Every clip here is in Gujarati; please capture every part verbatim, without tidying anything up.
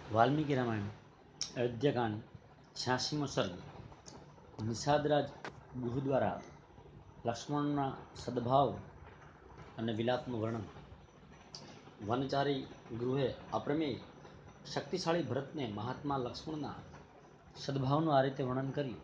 વાલ્મીકી રામાયણ અયોધ્યાકાંડ છ્યાસીમો સર્ગ. નિષાદરાજ ગુહુ દ્વારા લક્ષ્મણના સદભાવ અને વિલાપનું વર્ણન. વનચારી ગૃહે અપ્રમેય શક્તિશાળી ભરતને મહાત્મા લક્ષ્મણના સદભાવનું આ રીતે વર્ણન કર્યું.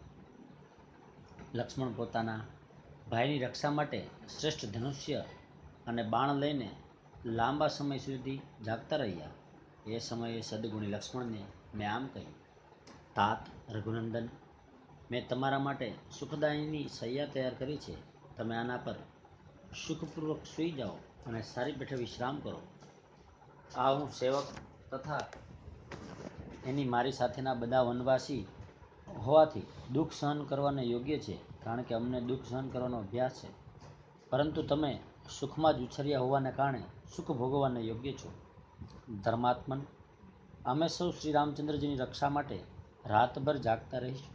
લક્ષ્મણ પોતાના ભાઈની રક્ષા માટે શ્રેષ્ઠ ધનુષ્ય અને બાણ લઈને લાંબા સમય સુધી જાગતા રહ્યા. એ સમયે સદગુણી લક્ષ્મણને મેં આમ કહ્યું: તાત રઘુનંદન, મેં તમારા માટે સુખદાયીની શૈયા તૈયાર કરી છે. તમે આના પર સુખપૂર્વક સૂઈ જાઓ અને સારી પેઠે વિશ્રામ કરો. આ હું સેવક તથા એની મારી સાથેના બધા વનવાસી હોવાથી દુઃખ સહન કરવાને યોગ્ય છે, કારણ કે અમને દુઃખ સહન કરવાનો અભ્યાસ છે. પરંતુ તમે સુખમાં જ ઉછર્યા હોવાને કારણે સુખ ભોગવવાને યોગ્ય છો. ધર્માત્મન, અમે સૌ શ્રી રામચંદ્રજીની રક્ષા માટે રાતભર જાગતા રહીશું.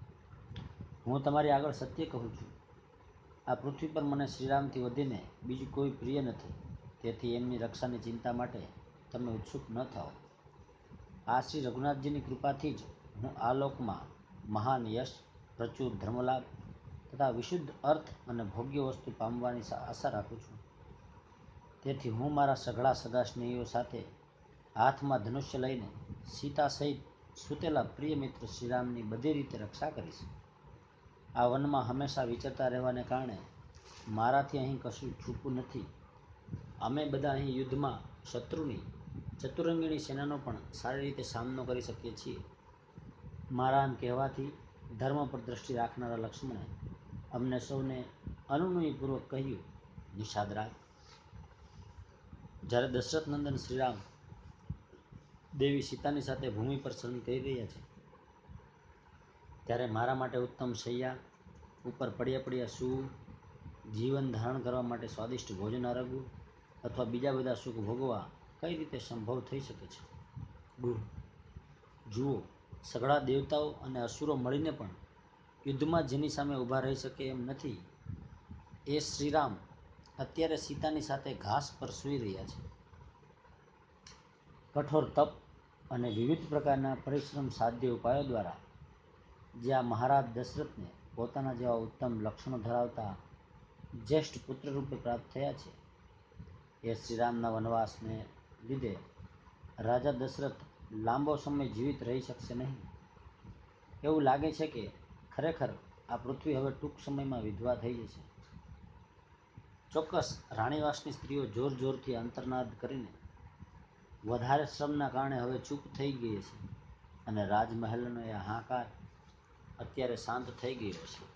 હું તમારી આગળ સત્ય કહું છું. આ પૃથ્વી પર મને શ્રીરામથી વધીને બીજું કોઈ પ્રિય નથી. તેથી એમની રક્ષાની ચિંતા માટે તમે ઉત્સુક ન થાઓ. આ શ્રી રઘુનાથજીની કૃપાથી જ હું આ લોકમાં મહાન યશ, પ્રચુર ધર્મલાભ તથા વિશુદ્ધ અર્થ અને ભોગ્ય વસ્તુ પામવાની આશા રાખું છું. તેથી હું મારા સઘળા સગા સ્નેહીઓ સાથે હાથમાં ધનુષ્ય લઈને સીતા સહિત સૂતેલા પ્રિય મિત્ર શ્રીરામની બધી રીતે રક્ષા કરીશ. આ વનમાં હંમેશા વિચરતા રહેવાને કારણે મારાથી અહીં કશું છૂપું નથી. અમે બધા અહીં યુદ્ધમાં શત્રુની ચતુરંગીણી સેનાનો પણ સારી રીતે સામનો કરી શકીએ છીએ. મારા આમ કહેવાથી ધર્મ પર દ્રષ્ટિ રાખનારા લક્ષ્મણે અમને સૌને અનુનયપૂર્વક કહ્યું: નિષાદરાજ, જ્યારે દશરથ નંદન શ્રીરામ દેવી સીતાની સાથે ભૂમિ પર શયન કરી રહ્યા છે, ત્યારે મારા માટે ઉત્તમ શૈયા ઉપર પડ્યા પડ્યા સૂવું, જીવન ધારણ કરવા માટે સ્વાદિષ્ટ ભોજન આરગવું અથવા બીજા બધા સુખ ભોગવવા કઈ રીતે સંભવ થઈ શકે છે? ગુહ, જુઓ, સઘળા દેવતાઓ અને અસુરો મળીને પણ યુદ્ધમાં જેની સામે ઊભા રહી શકે એમ નથી, એ શ્રીરામ અત્યારે સીતાની સાથે ઘાસ પર સૂઈ રહ્યા છે. કઠોર તપ અને વિવિધ પ્રકારના પરિશ્રમ સાધ્ય ઉપાયો દ્વારા જે આ મહારાજ દશરથને પોતાના જેવા ઉત્તમ લક્ષણો ધરાવતા જ્યેષ્ઠ પુત્ર રૂપે પ્રાપ્ત થયા છે, એ શ્રીરામના વનવાસને લીધે રાજા દશરથ લાંબો સમય જીવિત રહી શકશે નહીં. એવું લાગે છે કે ખરેખર આ પૃથ્વી હવે ટૂંક સમયમાં વિધવા થઈ જશે. ચોક્કસ રાણીવાસની સ્ત્રીઓ જોર જોરથી અંતર્નાદ કરીને વધારે શ્રમના કારણે હવે ચૂપ થઈ ગઈ છે, અને રાજમહેલનો એ હાહાકાર અત્યારે શાંત થઈ ગયો છે.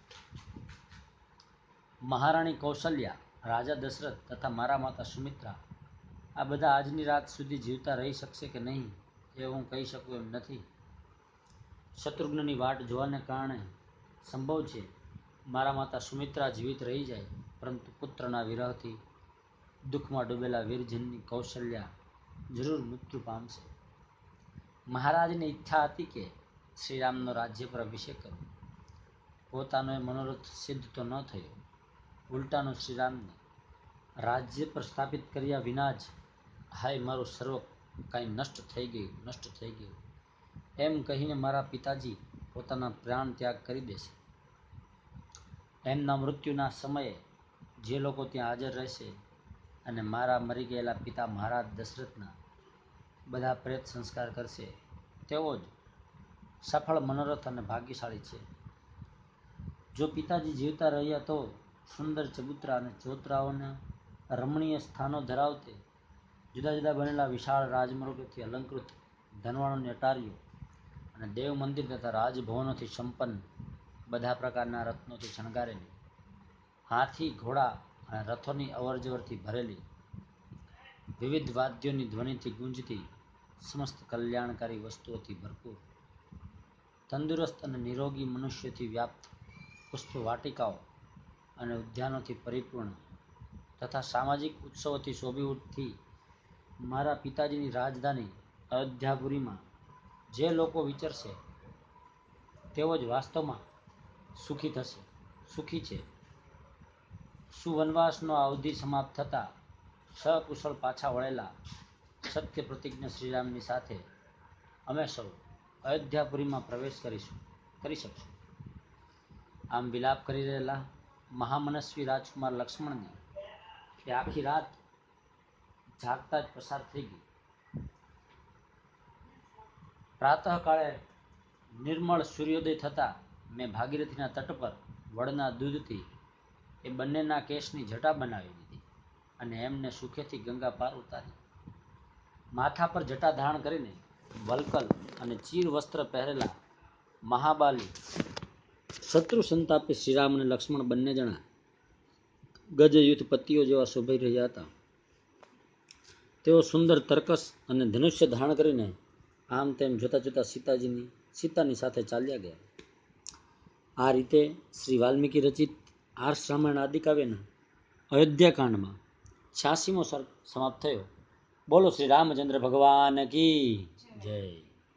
મહારાણી કૌશલ્યા, રાજા દશરથ તથા મારા માતા સુમિત્રા આ બધા આજની રાત સુધી જીવતા રહી શકશે કે નહીં એ હું કહી શકું એમ નથી. શત્રુઘ્નની વાટ જોવાને કારણે સંભવ છે મારા માતા સુમિત્રા જીવિત રહી જાય, પરંતુ પુત્રના વિરહથી દુઃખમાં ડૂબેલા વીરજનની કૌશલ્યા જરૂર મૃત્યુ પામશે. મહારાજની ઈચ્છા હતી કે શ્રીરામનો રાજ્ય પર અભિષેક કરવો. પોતાનો એ મનોરથ સિદ્ધ તો ન થયો. ઉલટાનું શ્રીરામને રાજ્ય પર સ્થાપિત કર્યા વિના જ હાય મારું સર્વ કાંઈ નષ્ટ થઈ ગયું, નષ્ટ થઈ ગયું એમ કહીને મારા પિતાજી પોતાના પ્રાણ ત્યાગ કરી દેશે. એમના મૃત્યુના સમયે જે લોકો ત્યાં હાજર રહેશે અને મારા મરી ગયેલા પિતા મહારાજ દશરથના બધા પ્રેત સંસ્કાર કરશે, તેઓ જ સફળ મનોરથ અને ભાગ્યશાળી છે. જો પિતાજી જીવતા રહ્યા તો સુંદર ચબૂતરા અને ચોતરાઓના રમણીય સ્થાનો ધરાવતે જુદા જુદા બનેલા વિશાળ રાજમૃગોથી અલંકૃત ધનવાણોની અટારીઓ અને દેવ મંદિર તથા રાજભવનોથી સંપન્ન બધા પ્રકારના રત્નોથી શણગારેલી, હાથી ઘોડા અને રથોની અવરજવરથી ભરેલી, વિવિધ વાદ્યોની ધ્વનિથી ગુંજતી સમસ્ત કલ્યાણકારી વસ્તુઓથી ભરપૂર, તંદુરસ્ત અને નિરોગી મનુષ્યોથી વ્યાપ્ત પુષ્પ વાટિકાઓ અને ઉદ્યાનોથી પરિપૂર્ણ તથા સામાજિક ઉત્સવોથી શોભિતથી મારા પિતાજીની રાજધાની અયોધ્યાપુરીમાં જે લોકો વિચરશે તેઓ જ વાસ્તવમાં સુખી થશે, સુખી છે. સુવનવાસનો આ અવધિ સમાપ્ત થતાં સકુશળ પાછા વળેલા સત્ય પ્રતિજ્ઞ શ્રીરામની સાથે અમે સૌ અયોધ્યાપુરીમાં પ્રવેશ કરીશું કરી શકશું. આમ વિલાપ કરી રહેલા મહામનસ્વી રાજકુમાર લક્ષ્મણની એ આખી રાત જાગતા જ પસાર થઈ ગઈ. પ્રાતઃકાળે નિર્મળ સૂર્યોદય થતાં મેં ભાગીરથીના તટ પર વડના દૂધથી એ બંનેના કેશની જટા બનાવી દીધી અને એમને સુખેથી ગંગા પાર ઉતારી. માથા પર જટા ધારણ કરીને વલકલ અને ચીર વસ્ત્ર પહેરેલા મહાબાલી શત્રુ સંતાપી શ્રીરામ અને લક્ષ્મણ બંને જણા ગજયુદ્ધ પતિઓ જેવા શોભાઈ રહ્યા હતા. તેઓ સુંદર તર્કસ અને ધનુષ્ય ધારણ કરીને આમ તેમ જોતા જોતા સીતાજીની સીતાની સાથે ચાલ્યા ગયા. આ રીતે શ્રી વાલ્મીકી રચિત આર્ષ રામાયણ આદિકાવ્યના અયોધ્યાકાંડમાં છ્યાસીમો સર્ગ સમાપ્ત થયો. બોલો શ્રી રામચંદ્ર ભગવાન કી જય.